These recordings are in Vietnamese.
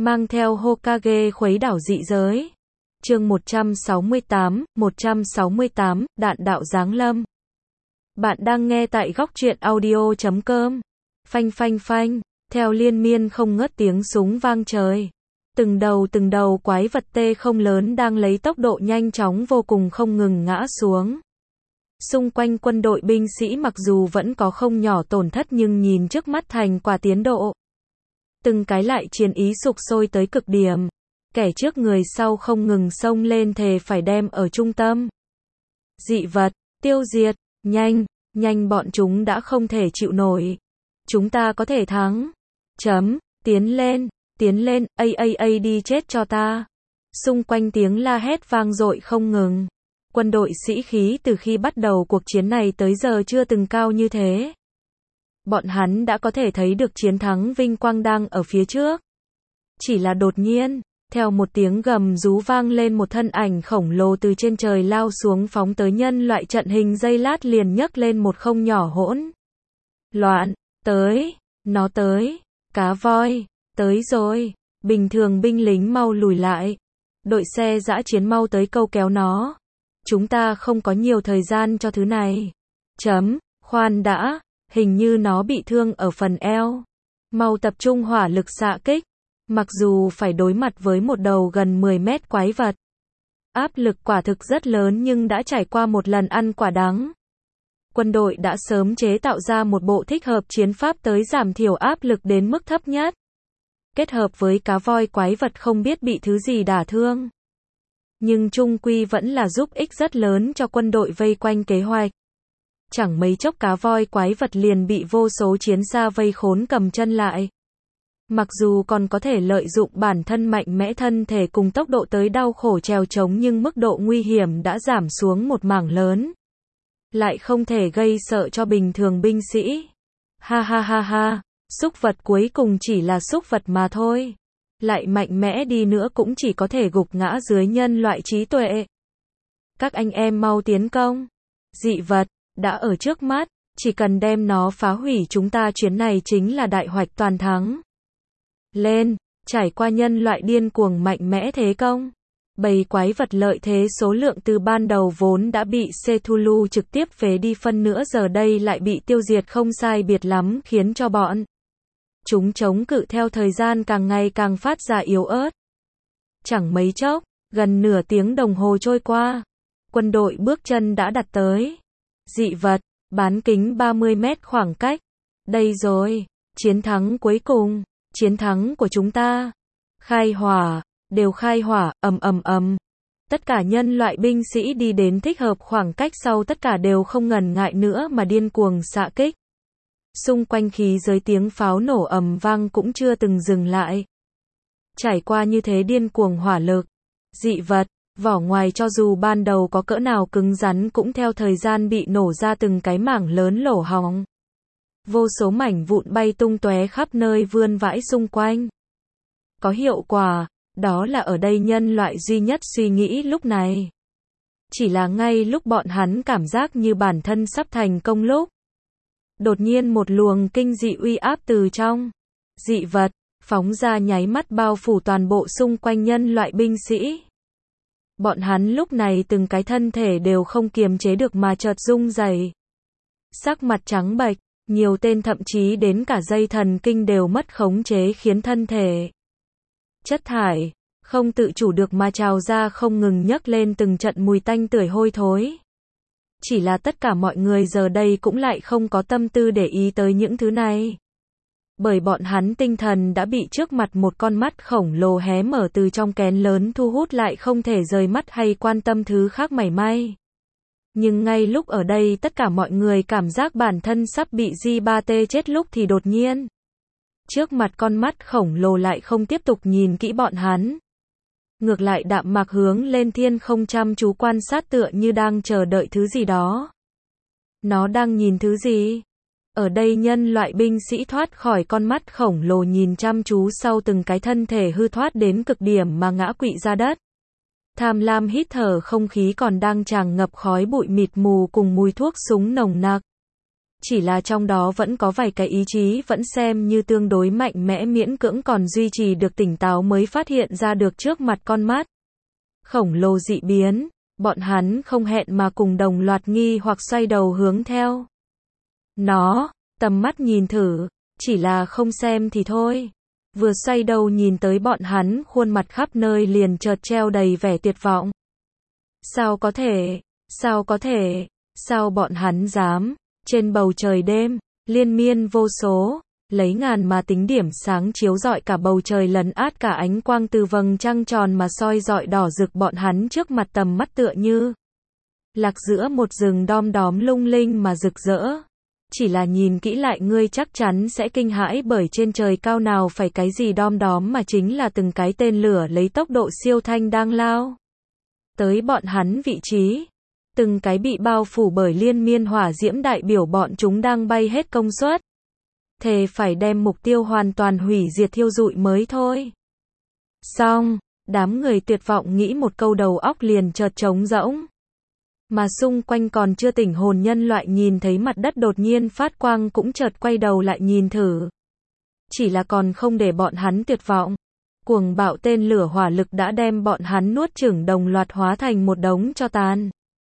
mang theo Hokage khuấy đảo dị giới. Chương 168, đạn đạo giáng lâm. Bạn đang nghe tại góc truyện audio.com. Phanh phanh phanh, theo liên miên không ngớt tiếng súng vang trời. Từng đầu quái vật T-không lớn đang lấy tốc độ nhanh chóng vô cùng không ngừng ngã xuống. Xung quanh quân đội binh sĩ mặc dù vẫn có không nhỏ tổn thất nhưng nhìn trước mắt thành quả tiến độ. Từng cái lại chiến ý sục sôi tới cực điểm. Kẻ trước người sau không ngừng xông lên thề phải đem ở trung tâm. Dị vật, tiêu diệt, nhanh bọn chúng đã không thể chịu nổi. Chúng ta có thể thắng. Tiến lên, đi chết cho ta. Xung quanh tiếng la hét vang dội không ngừng. Quân đội sĩ khí từ khi bắt đầu cuộc chiến này tới giờ chưa từng cao như thế. Bọn hắn đã có thể thấy được chiến thắng vinh quang đang ở phía trước. Chỉ là đột nhiên, theo một tiếng gầm rú vang lên, một thân ảnh khổng lồ từ trên trời lao xuống phóng tới nhân loại trận hình, giây lát liền nhấc lên một không nhỏ hỗn loạn. Nó tới, cá voi, tới rồi, bình thường binh lính mau lùi lại. Đội xe dã chiến mau tới câu kéo nó. Chúng ta không có nhiều thời gian cho thứ này. Khoan đã, hình như nó bị thương ở phần eo. Mau tập trung hỏa lực xạ kích. Mặc dù phải đối mặt với một đầu gần 10 mét quái vật, áp lực quả thực rất lớn nhưng đã trải qua một lần ăn quả đắng. Quân đội đã sớm chế tạo ra một bộ thích hợp chiến pháp tới giảm thiểu áp lực đến mức thấp nhất. Kết hợp với cá voi quái vật không biết bị thứ gì đả thương. Nhưng chung quy vẫn là giúp ích rất lớn cho quân đội vây quanh kế hoạch. Chẳng mấy chốc cá voi quái vật liền bị vô số chiến xa vây khốn cầm chân lại. Mặc dù còn có thể lợi dụng bản thân mạnh mẽ thân thể cùng tốc độ tới đau khổ trèo trống nhưng mức độ nguy hiểm đã giảm xuống một mảng lớn. Lại không thể gây sợ cho bình thường binh sĩ. Ha, súc vật cuối cùng chỉ là súc vật mà thôi. Lại mạnh mẽ đi nữa cũng chỉ có thể gục ngã dưới nhân loại trí tuệ. Các anh em mau tiến công. Dị vật đã ở trước mắt, chỉ cần đem nó phá hủy chúng ta chuyến này chính là đại hoạch toàn thắng. Lên, trải qua nhân loại điên cuồng mạnh mẽ thế công. Bầy quái vật lợi thế số lượng từ ban đầu vốn đã bị Cthulhu trực tiếp phế đi phân nữa, giờ đây lại bị tiêu diệt không sai biệt lắm, khiến cho bọn chúng chống cự theo thời gian càng ngày càng phát ra yếu ớt. Chẳng mấy chốc, gần nửa tiếng đồng hồ trôi qua, quân đội bước chân đã đặt tới. Dị vật, bán kính 30 mét khoảng cách. Đây rồi, chiến thắng cuối cùng, chiến thắng của chúng ta. Khai hỏa, đều khai hỏa, ầm. Tất cả nhân loại binh sĩ đi đến thích hợp khoảng cách sau tất cả đều không ngần ngại nữa mà điên cuồng xạ kích. Xung quanh khí giới tiếng pháo nổ ầm vang cũng chưa từng dừng lại. Trải qua như thế điên cuồng hỏa lực, dị vật, vỏ ngoài cho dù ban đầu có cỡ nào cứng rắn cũng theo thời gian bị nổ ra từng cái mảng lớn lỗ hổng. Vô số mảnh vụn bay tung tóe khắp nơi vươn vãi xung quanh. Có hiệu quả, đó là ở đây nhân loại duy nhất suy nghĩ lúc này. Chỉ là ngay lúc bọn hắn cảm giác như bản thân sắp thành công lúc. Đột nhiên một luồng kinh dị uy áp từ trong dị vật phóng ra nháy mắt bao phủ toàn bộ xung quanh nhân loại binh sĩ. Bọn hắn lúc này từng cái thân thể đều không kiềm chế được mà chợt rung rẩy. Sắc mặt trắng bệch, nhiều tên thậm chí đến cả dây thần kinh đều mất khống chế khiến thân thể chất thải không tự chủ được mà trào ra không ngừng nhấc lên từng trận mùi tanh tưởi hôi thối. Chỉ là tất cả mọi người giờ đây cũng lại không có tâm tư để ý tới những thứ này. Bởi bọn hắn tinh thần đã bị trước mặt một con mắt khổng lồ hé mở từ trong kén lớn thu hút, lại không thể rời mắt hay quan tâm thứ khác mảy may. Nhưng ngay lúc ở đây tất cả mọi người cảm giác bản thân sắp bị J3T chết lúc thì đột nhiên. Trước mặt con mắt khổng lồ lại không tiếp tục nhìn kỹ bọn hắn. Ngược lại đạm mạc hướng lên thiên không chăm chú quan sát tựa như đang chờ đợi thứ gì đó. Nó đang nhìn thứ gì? Ở đây nhân loại binh sĩ thoát khỏi con mắt khổng lồ nhìn chăm chú sau từng cái thân thể hư thoát đến cực điểm mà ngã quỵ ra đất. Tham lam hít thở không khí còn đang tràn ngập khói bụi mịt mù cùng mùi thuốc súng nồng nặc. Chỉ là trong đó vẫn có vài cái ý chí vẫn xem như tương đối mạnh mẽ miễn cưỡng còn duy trì được tỉnh táo mới phát hiện ra được trước mặt con mắt khổng lồ dị biến, bọn hắn không hẹn mà cùng đồng loạt nghi hoặc xoay đầu hướng theo nó, tầm mắt nhìn thử, chỉ là không xem thì thôi. Vừa xoay đầu nhìn tới bọn hắn, khuôn mặt khắp nơi liền chợt treo đầy vẻ tuyệt vọng. Sao có thể, sao có thể, sao bọn hắn dám, trên bầu trời đêm, liên miên vô số, lấy ngàn mà tính điểm sáng chiếu rọi cả bầu trời lấn át cả ánh quang từ vầng trăng tròn mà soi rọi đỏ rực bọn hắn trước mặt tầm mắt tựa như lạc giữa một rừng đom đóm lung linh mà rực rỡ. Chỉ là nhìn kỹ lại ngươi chắc chắn sẽ kinh hãi bởi trên trời cao nào phải cái gì đom đóm mà chính là từng cái tên lửa lấy tốc độ siêu thanh đang lao tới bọn hắn vị trí. Từng cái bị bao phủ bởi liên miên hỏa diễm đại biểu bọn chúng đang bay hết công suất. Thề phải đem mục tiêu hoàn toàn hủy diệt thiêu rụi mới thôi. Xong, đám người tuyệt vọng nghĩ một câu đầu óc liền chợt trống rỗng. Mà xung quanh còn chưa tỉnh hồn nhân loại nhìn thấy mặt đất đột nhiên phát quang cũng chợt quay đầu lại nhìn thử. Chỉ là còn không để bọn hắn tuyệt vọng. Cuồng bạo tên lửa hỏa lực đã đem bọn hắn nuốt chửng đồng loạt hóa thành một đống tro tàn.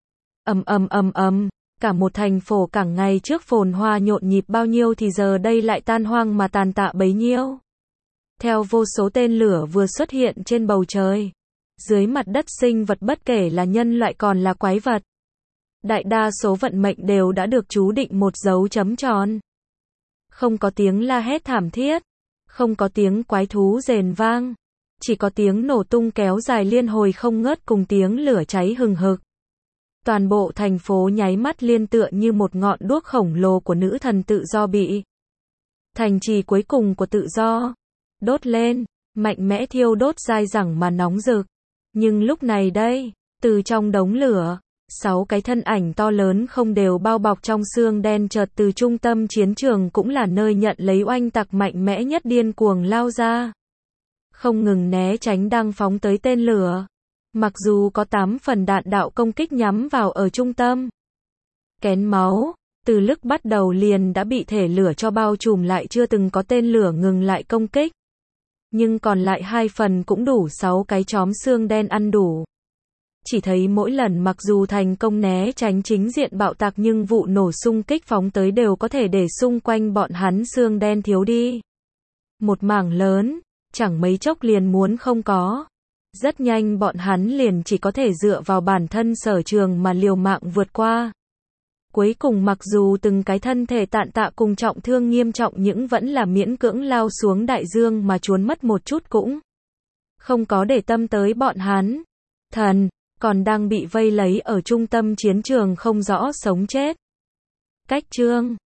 Cả một thành phố cảng ngày trước phồn hoa nhộn nhịp bao nhiêu thì giờ đây lại tan hoang mà tàn tạ bấy nhiêu. Theo vô số tên lửa vừa xuất hiện trên bầu trời. Dưới mặt đất sinh vật bất kể là nhân loại còn là quái vật. Đại đa số vận mệnh đều đã được chú định một dấu chấm tròn. Không có tiếng la hét thảm thiết. Không có tiếng quái thú rền vang. Chỉ có tiếng nổ tung kéo dài liên hồi không ngớt cùng tiếng lửa cháy hừng hực. Toàn bộ thành phố nháy mắt liên tựa như một ngọn đuốc khổng lồ của nữ thần tự do bị thành trì cuối cùng của tự do đốt lên, mạnh mẽ thiêu đốt dai dẳng mà nóng rực. Nhưng lúc này đây, từ trong đống lửa, 6 cái thân ảnh to lớn không đều bao bọc trong xương đen chợt từ trung tâm chiến trường cũng là nơi nhận lấy oanh tạc mạnh mẽ nhất điên cuồng lao ra. Không ngừng né tránh đang phóng tới tên lửa. Mặc dù có 8 phần đạn đạo công kích nhắm vào ở trung tâm. Kén máu, từ lúc bắt đầu liền đã bị thể lửa cho bao trùm lại chưa từng có tên lửa ngừng lại công kích. Nhưng còn lại 2 phần cũng đủ 6 cái chóm xương đen ăn đủ. Chỉ thấy mỗi lần mặc dù thành công né tránh chính diện bạo tạc nhưng vụ nổ xung kích phóng tới đều có thể để xung quanh bọn hắn xương đen thiếu đi. Một mảng lớn, chẳng mấy chốc liền muốn không có. Rất nhanh bọn hắn liền chỉ có thể dựa vào bản thân sở trường mà liều mạng vượt qua. Cuối cùng mặc dù từng cái thân thể tàn tạ cùng trọng thương nghiêm trọng nhưng vẫn là miễn cưỡng lao xuống đại dương mà trốn mất một chút cũng không có để tâm tới bọn hắn. Thần, còn đang bị vây lấy ở trung tâm chiến trường không rõ sống chết. Cách chương